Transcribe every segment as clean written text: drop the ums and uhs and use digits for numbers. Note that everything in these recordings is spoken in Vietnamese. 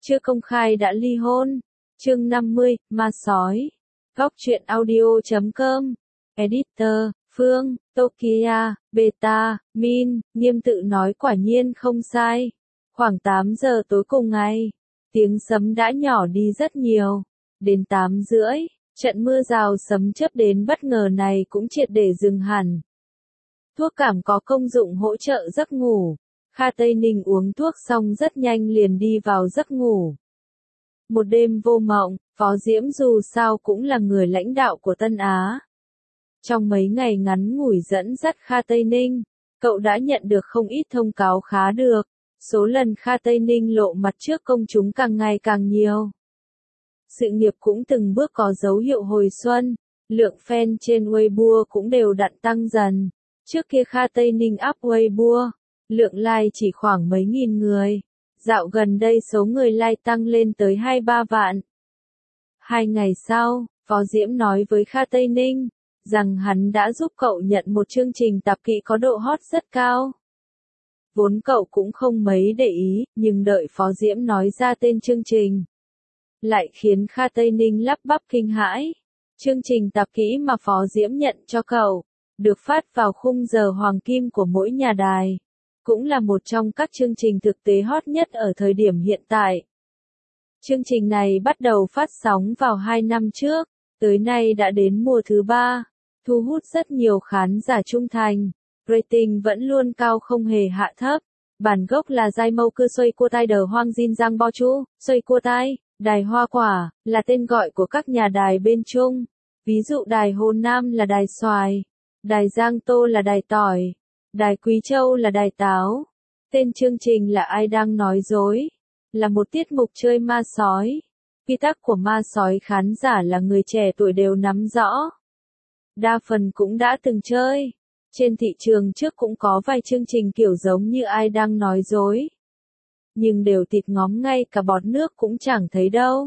chưa công khai đã ly hôn. Chương 50, ma sói. Góc truyện audio.com. Editor, Phương, Tokia, Beta, Min, Nghiêm tự nói quả nhiên không sai. Khoảng 8 giờ tối cùng ngày, tiếng sấm đã nhỏ đi rất nhiều. Đến 8 rưỡi, trận mưa rào sấm chớp đến bất ngờ này cũng triệt để dừng hẳn. Thuốc cảm có công dụng hỗ trợ giấc ngủ. Kha Tây Ninh uống thuốc xong rất nhanh liền đi vào giấc ngủ. Một đêm vô mộng, Phó Diễm dù sao cũng là người lãnh đạo của Tân Á. Trong mấy ngày ngắn ngủi dẫn dắt Kha Tây Ninh, cậu đã nhận được không ít thông cáo khá được. Số lần Kha Tây Ninh lộ mặt trước công chúng càng ngày càng nhiều. Sự nghiệp cũng từng bước có dấu hiệu hồi xuân, lượng fan trên Weibo cũng đều đặn tăng dần. Trước kia Kha Tây Ninh up Weibo, lượng like chỉ khoảng mấy nghìn người. Dạo gần đây số người like tăng lên tới 2-3 vạn. 2 ngày sau, Phó Diễm nói với Kha Tây Ninh, rằng hắn đã giúp cậu nhận một chương trình tạp kỹ có độ hot rất cao. Vốn cậu cũng không mấy để ý, nhưng đợi Phó Diễm nói ra tên chương trình, lại khiến Kha Tây Ninh lắp bắp kinh hãi. Chương trình tạp kỹ mà Phó Diễm nhận cho cậu, được phát vào khung giờ hoàng kim của mỗi nhà đài. Cũng là một trong các chương trình thực tế hot nhất ở thời điểm hiện tại. Chương trình này bắt đầu phát sóng vào 2 năm trước, tới nay đã đến mùa thứ 3, thu hút rất nhiều khán giả trung thành. Rating vẫn luôn cao không hề hạ thấp. Bản gốc là Giai Mâu Cư Xoay Cua Tai Đờ Hoang Jin Giang Bo Chu, Xoay Cua Tai, Đài Hoa Quả, là tên gọi của các nhà đài bên Trung. Ví dụ Đài Hồ Nam là Đài Xoài, Đài Giang Tô là Đài Tỏi, Đài Quý Châu là Đài Táo. Tên chương trình là Ai Đang Nói Dối, là một tiết mục chơi ma sói. Quy tắc của ma sói khán giả là người trẻ tuổi đều nắm rõ. Đa phần cũng đã từng chơi. Trên thị trường trước cũng có vài chương trình kiểu giống như Ai Đang Nói Dối. Nhưng đều tịt ngóm ngay cả bọt nước cũng chẳng thấy đâu.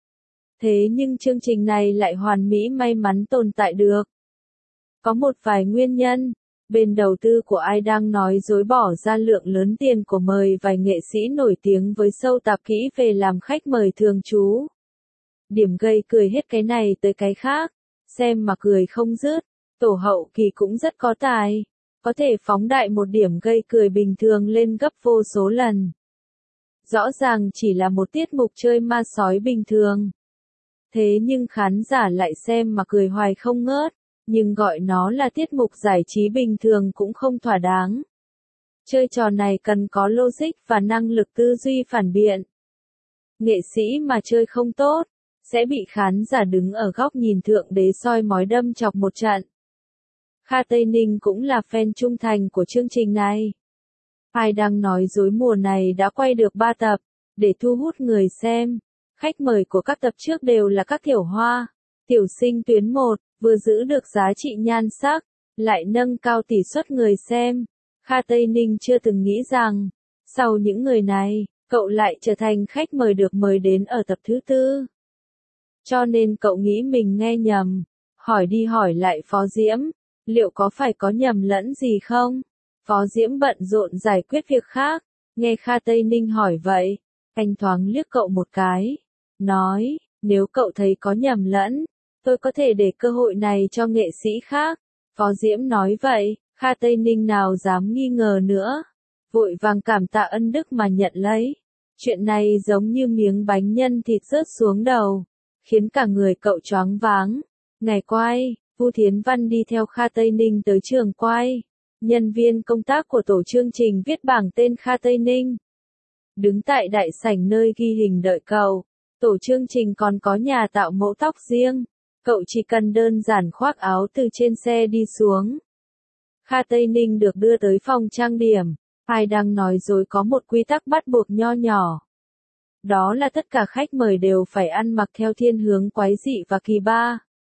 Thế nhưng chương trình này lại hoàn mỹ may mắn tồn tại được. Có một vài nguyên nhân. Bên đầu tư của Ai Đang Nói Dối bỏ ra lượng lớn tiền của mời vài nghệ sĩ nổi tiếng với show tạp kỹ về làm khách mời thường trú. Điểm gây cười hết cái này tới cái khác, xem mà cười không dứt. Tổ hậu kỳ cũng rất có tài, có thể phóng đại một điểm gây cười bình thường lên gấp vô số lần. Rõ ràng chỉ là một tiết mục chơi ma sói bình thường. Thế nhưng khán giả lại xem mà cười hoài không ngớt, nhưng gọi nó là tiết mục giải trí bình thường cũng không thỏa đáng. Chơi trò này cần có logic và năng lực tư duy phản biện. Nghệ sĩ mà chơi không tốt, sẽ bị khán giả đứng ở góc nhìn thượng đế soi mói đâm chọc một trận. Kha Tây Ninh cũng là fan trung thành của chương trình này. Ai Đang Nói Dối mùa này đã quay được 3 tập, để thu hút người xem. Khách mời của các tập trước đều là các tiểu hoa, tiểu sinh tuyến 1, vừa giữ được giá trị nhan sắc, lại nâng cao tỷ suất người xem. Kha Tây Ninh chưa từng nghĩ rằng, sau những người này, cậu lại trở thành khách mời được mời đến ở tập thứ 4. Cho nên cậu nghĩ mình nghe nhầm, hỏi đi hỏi lại Phó Diễm. Liệu có phải có nhầm lẫn gì không? Phó Diễm bận rộn giải quyết việc khác, nghe Kha Tây Ninh hỏi vậy, anh thoáng liếc cậu một cái, nói, nếu cậu thấy có nhầm lẫn, tôi có thể để cơ hội này cho nghệ sĩ khác. Phó Diễm nói vậy, Kha Tây Ninh nào dám nghi ngờ nữa, vội vàng cảm tạ ân đức mà nhận lấy. Chuyện này giống như miếng bánh nhân thịt rớt xuống đầu, khiến cả người cậu choáng váng. Ngày quay, Vu Thiến Văn đi theo Kha Tây Ninh tới trường quay. Nhân viên công tác của tổ chương trình viết bảng tên Kha Tây Ninh. Đứng tại đại sảnh nơi ghi hình đợi cậu. Tổ chương trình còn có nhà tạo mẫu tóc riêng. Cậu chỉ cần đơn giản khoác áo từ trên xe đi xuống. Kha Tây Ninh được đưa tới phòng trang điểm. Ai Đang Nói Dối có một quy tắc bắt buộc nho nhỏ. Đó là tất cả khách mời đều phải ăn mặc theo thiên hướng quái dị và kỳ ba.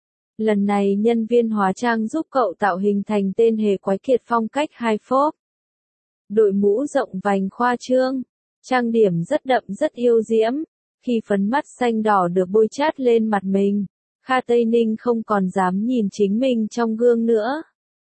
Lần này nhân viên hóa trang giúp cậu tạo hình thành tên hề quái kiệt phong cách hai phốp. Đội mũ rộng vành khoa trương, trang điểm rất đậm rất yêu diễm. Khi phấn mắt xanh đỏ được bôi chát lên mặt mình, Kha Tây Ninh không còn dám nhìn chính mình trong gương nữa.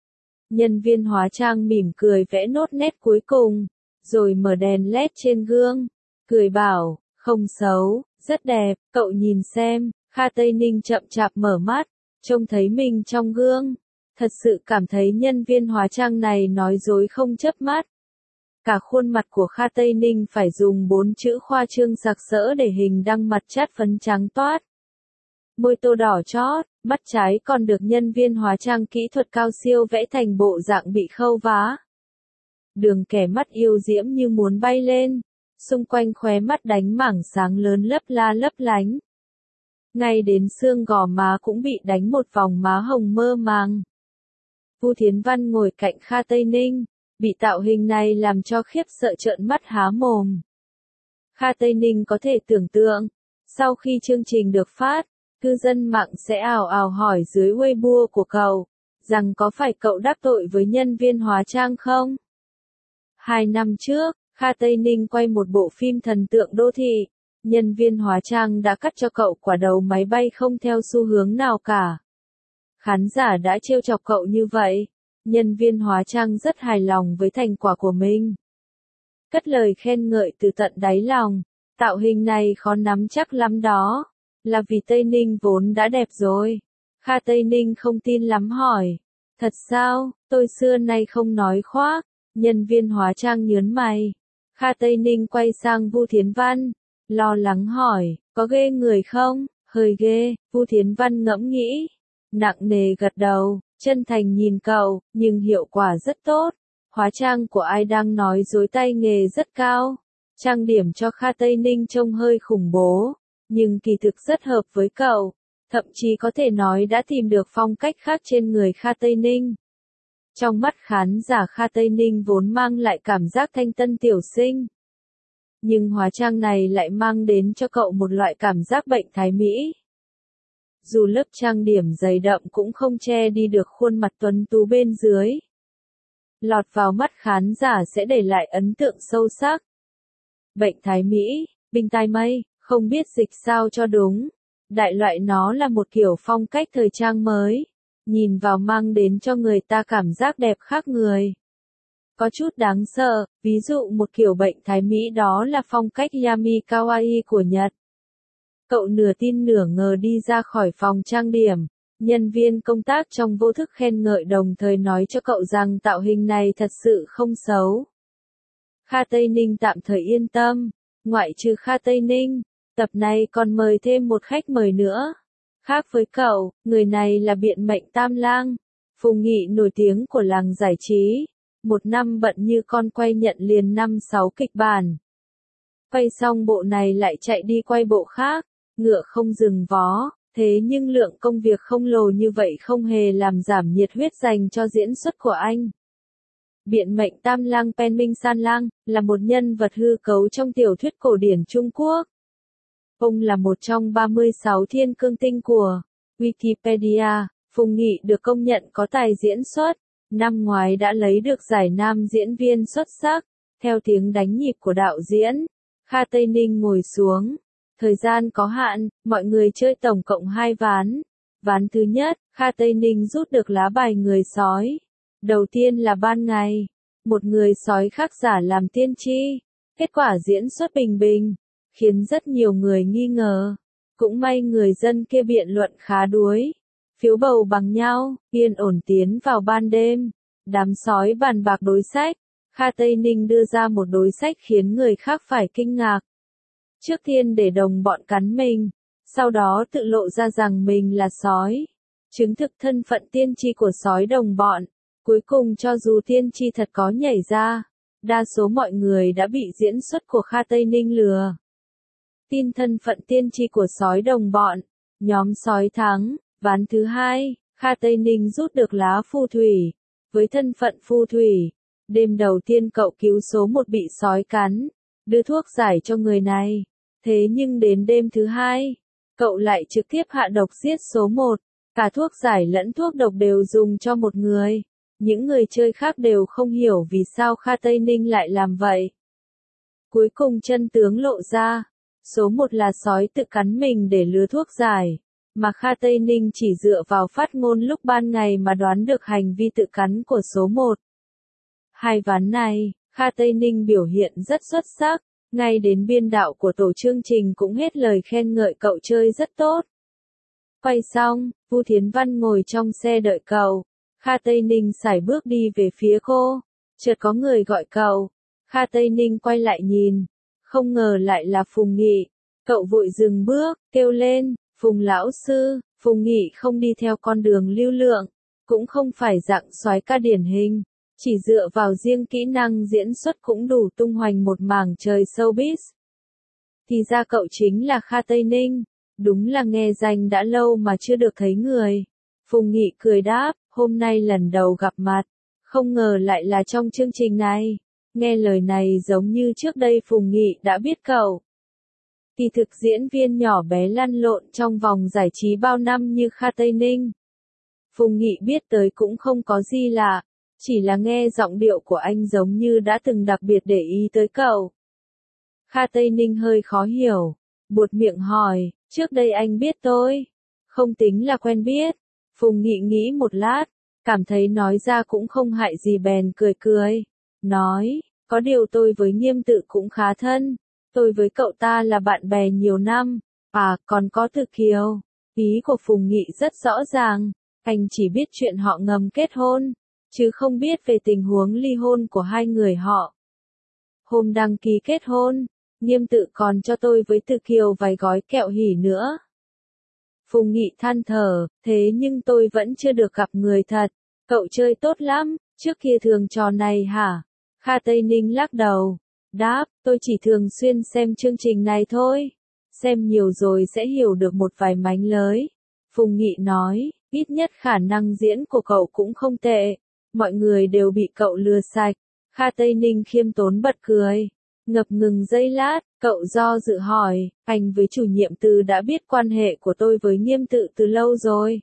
Nhân viên hóa trang mỉm cười vẽ nốt nét cuối cùng, rồi mở đèn LED trên gương, cười bảo, Không xấu, rất đẹp, cậu nhìn xem. Kha Tây Ninh chậm chạp mở mắt, trông thấy mình trong gương. Thật sự cảm thấy nhân viên hóa trang này nói dối không chớp mắt. Cả khuôn mặt của Kha Tây Ninh phải dùng 4 chữ khoa trương sặc sỡ để hình đăng mặt chát phấn trắng toát. Môi tô đỏ chót, mắt trái còn được nhân viên hóa trang kỹ thuật cao siêu vẽ thành bộ dạng bị khâu vá. Đường kẻ mắt yêu diễm như muốn bay lên, xung quanh khóe mắt đánh mảng sáng lớn lấp la lấp lánh. Ngay đến xương gò má cũng bị đánh một vòng má hồng mơ màng. Vu Thiến Văn ngồi cạnh Kha Tây Ninh, bị tạo hình này làm cho khiếp sợ trợn mắt há mồm. Kha Tây Ninh có thể tưởng tượng, sau khi chương trình được phát, cư dân mạng sẽ ào ào hỏi dưới Weibo của cậu, rằng có phải cậu đắc tội với nhân viên hóa trang không? 2 năm trước, Kha Tây Ninh quay một bộ phim thần tượng đô thị, nhân viên hóa trang đã cắt cho cậu quả đầu máy bay không theo xu hướng nào cả. Khán giả đã trêu chọc cậu như vậy, nhân viên hóa trang rất hài lòng với thành quả của mình. Cất lời khen ngợi từ tận đáy lòng, tạo hình này khó nắm chắc lắm đó, là vì Tây Ninh vốn đã đẹp rồi. Kha Tây Ninh không tin lắm hỏi, thật sao, tôi xưa nay không nói khoác, nhân viên hóa trang nhớn mày. Kha Tây Ninh quay sang Vu Thiến Văn, lo lắng hỏi, có ghê người không? Hơi ghê, Vu Thiến Văn ngẫm nghĩ, nặng nề gật đầu, chân thành nhìn cậu, nhưng hiệu quả rất tốt. Hóa trang của ai đang nói dối tay nghề rất cao. Trang điểm cho Kha Tây Ninh trông hơi khủng bố, nhưng kỳ thực rất hợp với cậu, thậm chí có thể nói đã tìm được phong cách khác trên người Kha Tây Ninh. Trong mắt khán giả Kha Tây Ninh vốn mang lại cảm giác thanh tân tiểu sinh. Nhưng hóa trang này lại mang đến cho cậu một loại cảm giác bệnh thái mỹ. Dù lớp trang điểm dày đậm cũng không che đi được khuôn mặt tuấn tú bên dưới. Lọt vào mắt khán giả sẽ để lại ấn tượng sâu sắc. Bệnh thái mỹ, bình tai mây, không biết dịch sao cho đúng. Đại loại nó là một kiểu phong cách thời trang mới. Nhìn vào mang đến cho người ta cảm giác đẹp khác người. Có chút đáng sợ, ví dụ một kiểu bệnh thái mỹ đó là phong cách Yami Kawaii của Nhật. Cậu nửa tin nửa ngờ đi ra khỏi phòng trang điểm. Nhân viên công tác trong vô thức khen ngợi đồng thời nói cho cậu rằng tạo hình này thật sự không xấu. Kha Tây Ninh tạm thời yên tâm. Ngoại trừ Kha Tây Ninh, tập này còn mời thêm một khách mời nữa. Khác với cậu, người này là biện mệnh Tam Lang, Phùng Nghị nổi tiếng của làng giải trí. Một năm bận như con quay nhận liền 5-6 kịch bản. Quay xong bộ này lại chạy đi quay bộ khác, ngựa không dừng vó, thế nhưng lượng công việc không lồ như vậy không hề làm giảm nhiệt huyết dành cho diễn xuất của anh. Biện mệnh Tam Lang Pen Minh San Lang, là một nhân vật hư cấu trong tiểu thuyết cổ điển Trung Quốc. Ông là một trong 36 thiên cương tinh của Wikipedia. Phùng Nghị được công nhận có tài diễn xuất. Năm ngoái đã lấy được giải nam diễn viên xuất sắc. Theo tiếng đánh nhịp của đạo diễn, Kha Tây Ninh ngồi xuống. Thời gian có hạn, mọi người chơi tổng cộng 2 ván. Ván thứ nhất, Kha Tây Ninh rút được lá bài người sói. Đầu tiên là ban ngày. Một người sói khác giả làm tiên tri. Kết quả diễn xuất bình bình, khiến rất nhiều người nghi ngờ. Cũng may người dân kia biện luận khá đuối. Phiếu bầu bằng nhau, yên ổn tiến vào ban đêm. Đám sói bàn bạc đối sách. Kha Tây Ninh đưa ra một đối sách khiến người khác phải kinh ngạc. Trước tiên để đồng bọn cắn mình, sau đó tự lộ ra rằng mình là sói. Chứng thực thân phận tiên tri của sói đồng bọn. Cuối cùng cho dù tiên tri thật có nhảy ra, đa số mọi người đã bị diễn xuất của Kha Tây Ninh lừa. Tin thân phận tiên tri của sói đồng bọn, nhóm sói thắng. Ván thứ hai, Kha Tây Ninh rút được lá phù thủy. Với thân phận phù thủy, đêm đầu tiên cậu cứu số 1 bị sói cắn, đưa thuốc giải cho người này. Thế nhưng đến đêm thứ hai, cậu lại trực tiếp hạ độc giết số 1. Cả thuốc giải lẫn thuốc độc đều dùng cho một người. Những người chơi khác đều không hiểu vì sao Kha Tây Ninh lại làm vậy. Cuối cùng chân tướng lộ ra. Số 1 là sói tự cắn mình để lừa thuốc giải. Mà Kha Tây Ninh chỉ dựa vào phát ngôn lúc ban ngày mà đoán được hành vi tự cắn của số 1. Hai ván này, Kha Tây Ninh biểu hiện rất xuất sắc. Ngay đến biên đạo của tổ chương trình cũng hết lời khen ngợi cậu chơi rất tốt. Quay xong, Vu Thiến Văn ngồi trong xe đợi cậu. Kha Tây Ninh sải bước đi về phía cô. Chợt có người gọi cậu. Kha Tây Ninh quay lại nhìn. Không ngờ lại là Phùng Nghị. Cậu vội dừng bước, kêu lên, Phùng lão sư. Phùng Nghị không đi theo con đường lưu lượng. Cũng không phải dạng soái ca điển hình. Chỉ dựa vào riêng kỹ năng diễn xuất cũng đủ tung hoành một mảng trời showbiz. Thì ra cậu chính là Kha Tây Ninh. Đúng là nghe danh đã lâu mà chưa được thấy người. Phùng Nghị cười đáp, hôm nay lần đầu gặp mặt. Không ngờ lại là trong chương trình này. Nghe lời này giống như trước đây Phùng Nghị đã biết cậu. Kỳ thực diễn viên nhỏ bé lăn lộn trong vòng giải trí bao năm như Kha Tây Ninh. Phùng Nghị biết tới cũng không có gì lạ. Chỉ là nghe giọng điệu của anh giống như đã từng đặc biệt để ý tới cậu. Kha Tây Ninh hơi khó hiểu. Buột miệng hỏi, trước đây anh biết tôi. Không tính là quen biết. Phùng Nghị nghĩ một lát. Cảm thấy nói ra cũng không hại gì bèn cười cười. Nói, có điều tôi với Nghiêm Tự cũng khá thân. Tôi với cậu ta là bạn bè nhiều năm. À, còn có Từ Kiều. Ý của Phùng Nghị rất rõ ràng. Anh chỉ biết chuyện họ ngầm kết hôn. Chứ không biết về tình huống ly hôn của hai người họ. Hôm đăng ký kết hôn, Nghiêm Tự còn cho tôi với Từ Kiều vài gói kẹo hỉ nữa. Phùng Nghị than thở, thế nhưng tôi vẫn chưa được gặp người thật. Cậu chơi tốt lắm, trước kia thường trò này hả? Kha Tây Ninh lắc đầu. Đáp, tôi chỉ thường xuyên xem chương trình này thôi. Xem nhiều rồi sẽ hiểu được một vài mánh lới. Phùng Nghị nói, ít nhất khả năng diễn của cậu cũng không tệ. Mọi người đều bị cậu lừa sạch. Kha Tây Ninh khiêm tốn bật cười. Ngập ngừng giây lát, cậu do dự hỏi, anh với chủ nhiệm Từ đã biết quan hệ của tôi với Nghiêm Tự từ lâu rồi.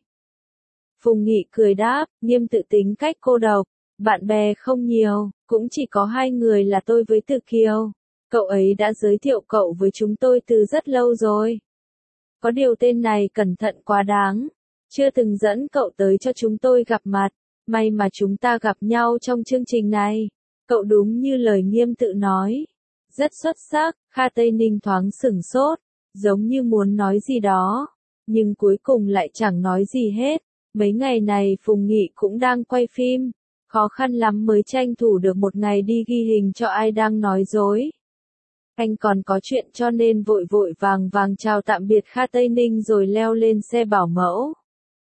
Phùng Nghị cười đáp, Nghiêm Tự tính cách cô độc, bạn bè không nhiều, cũng chỉ có hai người là tôi với Từ Kiều. Cậu ấy đã giới thiệu cậu với chúng tôi từ rất lâu rồi. Có điều tên này cẩn thận quá đáng, chưa từng dẫn cậu tới cho chúng tôi gặp mặt. May mà chúng ta gặp nhau trong chương trình này. Cậu đúng như lời Nghiêm Tự nói. Rất xuất sắc. Kha Tây Ninh thoáng sửng sốt. Giống như muốn nói gì đó. Nhưng cuối cùng lại chẳng nói gì hết. Mấy ngày này Phùng Nghị cũng đang quay phim. Khó khăn lắm mới tranh thủ được một ngày đi ghi hình cho ai đang nói dối. Anh còn có chuyện cho nên vội vội vàng vàng chào tạm biệt Kha Tây Ninh rồi leo lên xe bảo mẫu.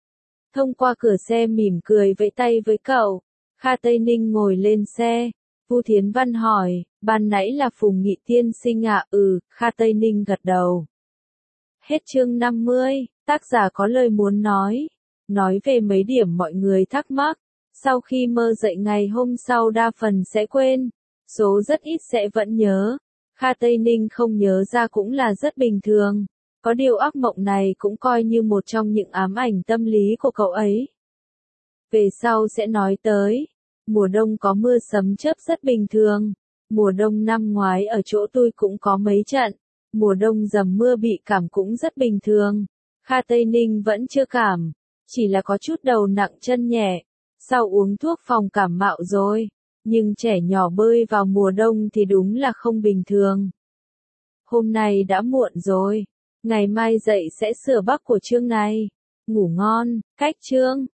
Thông qua cửa xe mỉm cười vẫy tay với cậu. Kha Tây Ninh ngồi lên xe. Vu Thiến Văn hỏi, ban nãy là Phùng Nghị tiên sinh ạ? Kha Tây Ninh gật đầu. Hết chương 50, tác giả có lời muốn nói. Nói về mấy điểm mọi người thắc mắc. Sau khi mơ dậy ngày hôm sau đa phần sẽ quên. Số rất ít sẽ vẫn nhớ. Kha Tây Ninh không nhớ ra cũng là rất bình thường. Có điều ác mộng này cũng coi như một trong những ám ảnh tâm lý của cậu ấy. Về sau sẽ nói tới. Mùa đông có mưa sấm chớp rất bình thường. Mùa đông năm ngoái ở chỗ tôi cũng có mấy trận. Mùa đông dầm mưa bị cảm cũng rất bình thường. Kha Tây Ninh vẫn chưa cảm. Chỉ là có chút đầu nặng chân nhẹ. Sau uống thuốc phòng cảm mạo rồi. Nhưng trẻ nhỏ bơi vào mùa đông thì đúng là không bình thường. Hôm nay đã muộn rồi. Ngày mai dậy sẽ sửa bắc của chương này. Ngủ ngon, cách chương.